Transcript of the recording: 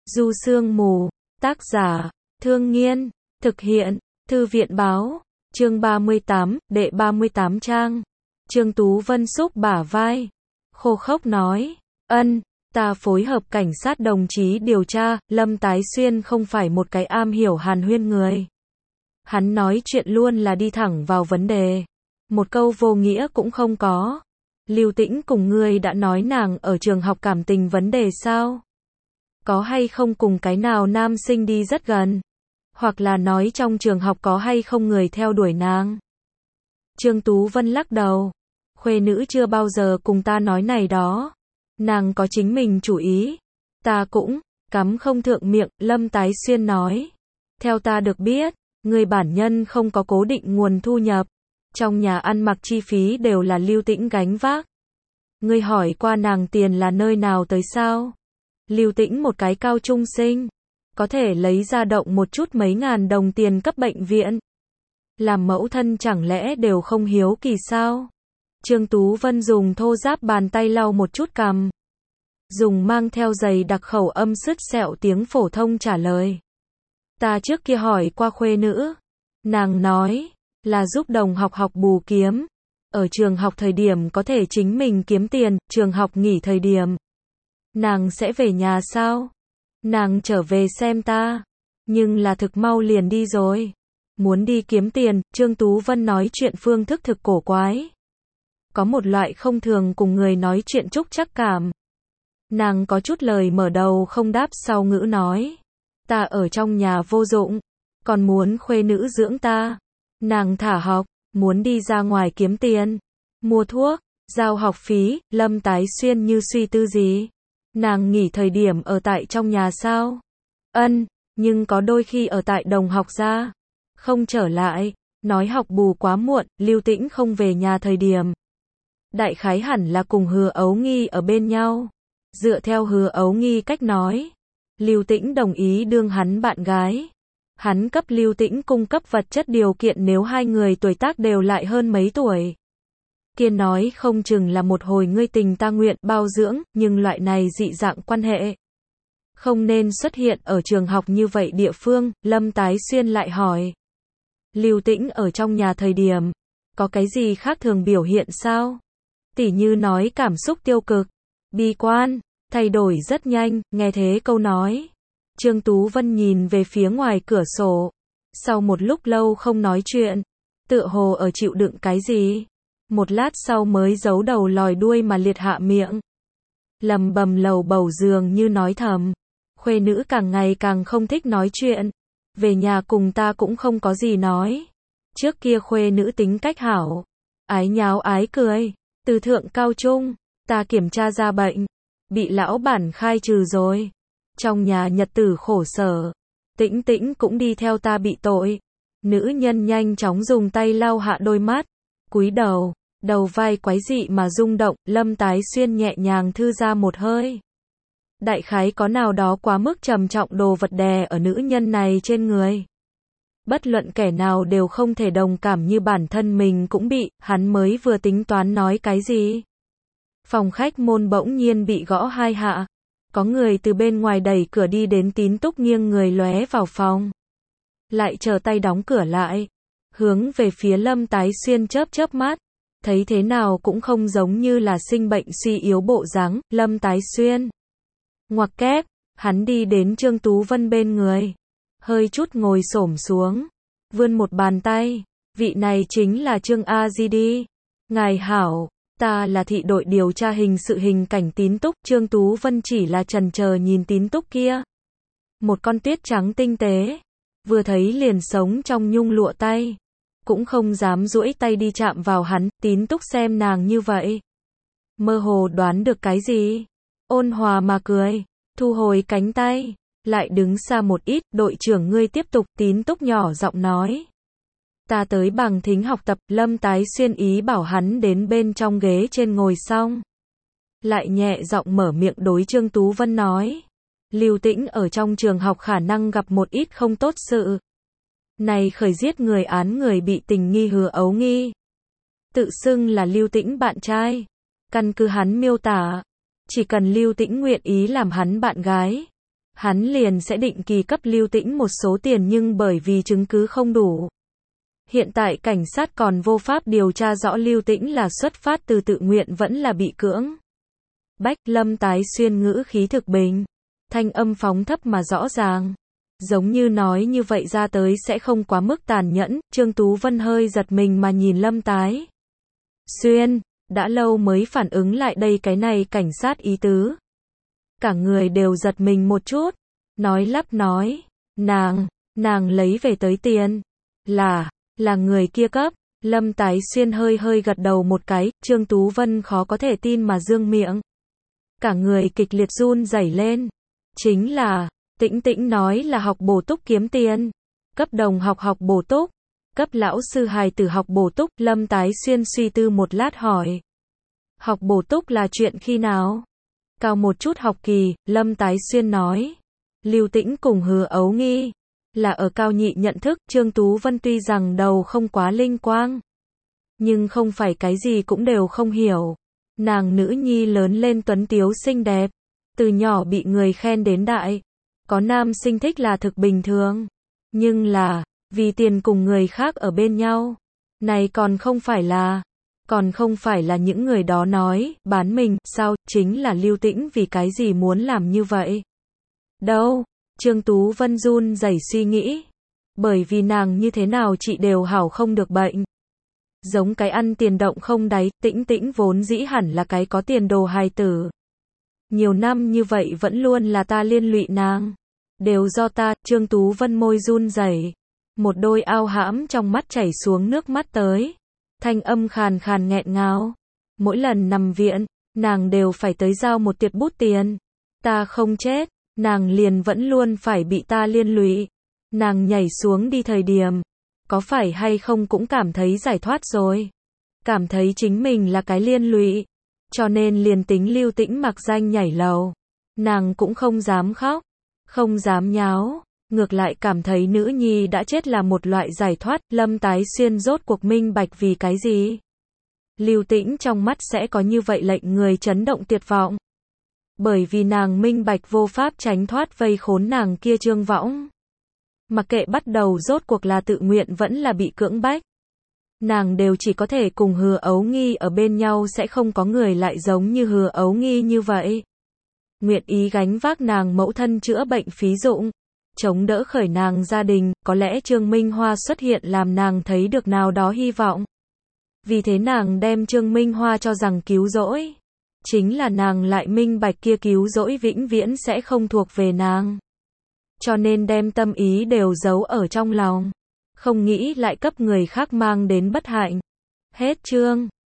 Du Sương Mù, tác giả, Thương Nghiên, thực hiện, Thư viện báo, chương 38, đệ 38 trang. Trương Tú Vân xúc bả vai, khô khốc nói, ta phối hợp cảnh sát đồng chí điều tra, Lâm Tái Xuyên không phải một cái am hiểu hàn huyên người. Hắn nói chuyện luôn là đi thẳng vào vấn đề. Một câu vô nghĩa cũng không có. Lưu Tĩnh cùng ngươi đã nói nàng ở trường học cảm tình vấn đề sao? Có hay không cùng cái nào nam sinh đi rất gần? Hoặc là nói trong trường học có hay không người theo đuổi nàng? Trương Tú Vân lắc đầu. Khuê nữ chưa bao giờ cùng ta nói này đó. Nàng có chính mình chủ ý. Ta cũng, cắm không thượng miệng, Lâm Tái Xuyên nói. Theo ta được biết, người bản nhân không có cố định nguồn thu nhập. Trong nhà ăn mặc chi phí đều là Lưu Tĩnh gánh vác. Ngươi hỏi qua nàng tiền là nơi nào tới sao? Lưu Tĩnh một cái cao trung sinh, có thể lấy ra động một chút mấy ngàn đồng tiền cấp bệnh viện. Làm mẫu thân chẳng lẽ đều không hiếu kỳ sao? Trương Tú Vân dùng thô ráp bàn tay lau một chút cằm. Dùng mang theo giày đặc khẩu âm sứt sẹo tiếng phổ thông trả lời. Ta trước kia hỏi qua khuê nữ. Nàng nói, là giúp đồng học học bù kiếm. Ở trường học thời điểm có thể chính mình kiếm tiền, trường học nghỉ thời điểm. Nàng sẽ về nhà sao? Nàng trở về xem ta. Nhưng là thực mau liền đi rồi. Muốn đi kiếm tiền, Trương Tú Vân nói chuyện phương thức thực cổ quái. Có một loại không thường cùng người nói chuyện trúc trắc cảm. Nàng có chút lời mở đầu không đáp sau ngữ nói. Ta ở trong nhà vô dụng. Còn muốn khuê nữ dưỡng ta. Nàng thả học, muốn đi ra ngoài kiếm tiền. Mua thuốc, giao học phí, Lâm Tái Xuyên như suy tư gì. Nàng nghỉ thời điểm ở tại trong nhà sao? Nhưng có đôi khi ở tại đồng học ra. Không trở lại, nói học bù quá muộn, Lưu Tĩnh không về nhà thời điểm. Đại khái hẳn là cùng Hứa Ấu Nghi ở bên nhau. Dựa theo Hứa Ấu Nghi cách nói, Lưu Tĩnh đồng ý đương hắn bạn gái. Hắn cấp Lưu Tĩnh cung cấp vật chất điều kiện nếu hai người tuổi tác đều lại hơn mấy tuổi. Kia nói không chừng là một hồi ngươi tình ta nguyện bao dưỡng, nhưng loại này dị dạng quan hệ không nên xuất hiện ở trường học như vậy địa phương. Lâm Tái Xuyên lại hỏi. Lưu Tĩnh ở trong nhà thời điểm, có cái gì khác thường biểu hiện sao? Tỉ như nói cảm xúc tiêu cực, bi quan, thay đổi rất nhanh, nghe thế câu nói. Trương Tú Vân nhìn về phía ngoài cửa sổ. Sau một lúc lâu không nói chuyện, tựa hồ ở chịu đựng cái gì. Một lát sau mới giấu đầu lòi đuôi mà liệt hạ miệng. Lầm bầm lầu bầu dường như nói thầm. Khuê nữ càng ngày càng không thích nói chuyện. Về nhà cùng ta cũng không có gì nói. Trước kia khuê nữ tính cách hảo. Ái nháo ái cười. Từ thượng cao trung, ta kiểm tra ra bệnh. Bị lão bản khai trừ rồi. Trong nhà nhật tử khổ sở. Tĩnh Tĩnh cũng đi theo ta bị tội. Nữ nhân nhanh chóng dùng tay lau hạ đôi mắt. Cúi đầu, đầu vai quái dị mà rung động. Lâm Tái Xuyên nhẹ nhàng thư ra một hơi. Đại khái có nào đó quá mức trầm trọng đồ vật đè ở nữ nhân này trên người. Bất luận kẻ nào đều không thể đồng cảm như bản thân mình cũng bị. Hắn mới vừa tính toán nói cái gì. Phòng khách môn bỗng nhiên bị gõ hai hạ. Có người từ bên ngoài đẩy cửa đi đến. Tín Túc nghiêng người lóe vào phòng. Lại chờ tay đóng cửa lại. Hướng về phía Lâm Tái Xuyên chớp chớp mắt. Thấy thế nào cũng không giống như là sinh bệnh suy yếu bộ dáng. Lâm Tái Xuyên. Ngoặc kép, hắn đi đến Trương Tú Vân bên người. Hơi chút ngồi xổm xuống. Vươn một bàn tay. Vị này chính là Trương A Di đi. Ngài hảo. Ta là thị đội điều tra hình sự hình cảnh Tín Túc. Trương Tú Vân chỉ là chần chờ nhìn Tín Túc kia. Một con tuyết trắng tinh tế. Vừa thấy liền sống trong nhung lụa tay. Cũng không dám duỗi tay đi chạm vào hắn. Tín Túc xem nàng như vậy. Mơ hồ đoán được cái gì. Ôn hòa mà cười. Thu hồi cánh tay. Lại đứng xa một ít. Đội trưởng ngươi tiếp tục. Tín Túc nhỏ giọng nói. Ta tới bằng thính học tập. Lâm Tái Xuyên ý bảo hắn đến bên trong ghế trên ngồi xong. Lại nhẹ giọng mở miệng đối Trương Tú Vân nói. Lưu Tĩnh ở trong trường học khả năng gặp một ít không tốt sự. Này khởi giết người án người bị tình nghi Hứa Ấu Nghi. Tự xưng là Lưu Tĩnh bạn trai. Căn cứ hắn miêu tả. Chỉ cần Lưu Tĩnh nguyện ý làm hắn bạn gái. hắn liền sẽ định kỳ cấp Lưu Tĩnh một số tiền, nhưng bởi vì chứng cứ không đủ. Hiện tại cảnh sát còn vô pháp điều tra rõ Lưu Tĩnh là xuất phát từ tự nguyện vẫn là bị cưỡng bách. Lâm Tái Xuyên ngữ khí thực bình, thanh âm phóng thấp mà rõ ràng, giống như nói như vậy ra tới sẽ không quá mức tàn nhẫn. Trương Tú Vân hơi giật mình mà nhìn Lâm Tái Xuyên, đã lâu mới phản ứng lại đây cái này cảnh sát ý tứ. Cả người đều giật mình một chút, nói lắp nói, nàng lấy về tới tiền, là người kia cấp. Lâm Tái Xuyên hơi gật đầu một cái. Trương Tú Vân khó có thể tin mà dương miệng, cả người kịch liệt run rẩy lên. Chính là, Tĩnh Tĩnh nói là học bổ túc kiếm tiền, cấp đồng học học bổ túc, cấp lão sư hài tử học bổ túc. Lâm Tái Xuyên suy tư một lát hỏi, học bổ túc là chuyện khi nào? Cao một chút học kỳ. Lâm Tái Xuyên nói, Lưu Tĩnh cùng Hứa Ấu Nghi là ở cao nhị nhận thức. Trương Tú Vân tuy rằng đầu không quá linh quang, nhưng không phải cái gì cũng đều không hiểu. Nàng nữ nhi lớn lên tuấn tiếu xinh đẹp, từ nhỏ bị người khen đến đại, có nam sinh thích là thực bình thường. Nhưng là, vì tiền cùng người khác ở bên nhau, này còn không phải là những người đó nói, bán mình, sao, chính là Lưu Tĩnh vì cái gì muốn làm như vậy? Đâu? Trương Tú Vân run rẩy suy nghĩ. Bởi vì nàng như thế nào chị đều hảo không được bệnh. Giống cái ăn tiền động không đáy. Tĩnh Tĩnh vốn dĩ hẳn là cái có tiền đồ hài tử. Nhiều năm như vậy vẫn luôn là ta liên lụy nàng. Đều do ta. Trương Tú Vân môi run rẩy, một đôi ao hãm trong mắt chảy xuống nước mắt tới. Thanh âm khàn khàn nghẹn ngào. Mỗi lần nằm viện, nàng đều phải tới giao một tiệt bút tiền. Ta không chết, nàng liền vẫn luôn phải bị ta liên lụy. Nàng nhảy xuống đi thời điểm, có phải hay không cũng cảm thấy giải thoát rồi. Cảm thấy chính mình là cái liên lụy. Cho nên liền tính Lưu Tĩnh mặc danh nhảy lầu, nàng cũng không dám khóc, không dám nháo. Ngược lại cảm thấy nữ nhi đã chết là một loại giải thoát. Lâm Tái Xuyên rốt cuộc minh bạch vì cái gì Lưu Tĩnh trong mắt sẽ có như vậy lệnh người chấn động tuyệt vọng. Bởi vì nàng minh bạch vô pháp tránh thoát vây khốn nàng kia Trương Võng. Mặc kệ bắt đầu rốt cuộc là tự nguyện vẫn là bị cưỡng bách, nàng đều chỉ có thể cùng Hứa Ấu Nghi ở bên nhau, sẽ không có người lại giống như Hứa Ấu Nghi như vậy. Nguyện ý gánh vác nàng mẫu thân chữa bệnh phí dụng, chống đỡ khởi nàng gia đình. Có lẽ Trương Minh Hoa xuất hiện làm nàng thấy được nào đó hy vọng. Vì thế nàng đem Trương Minh Hoa cho rằng cứu rỗi. Chính là nàng lại minh bạch kia cứu rỗi vĩnh viễn sẽ không thuộc về nàng. Cho nên đem tâm ý đều giấu ở trong lòng. Không nghĩ lại cấp người khác mang đến bất hạnh. Hết chương.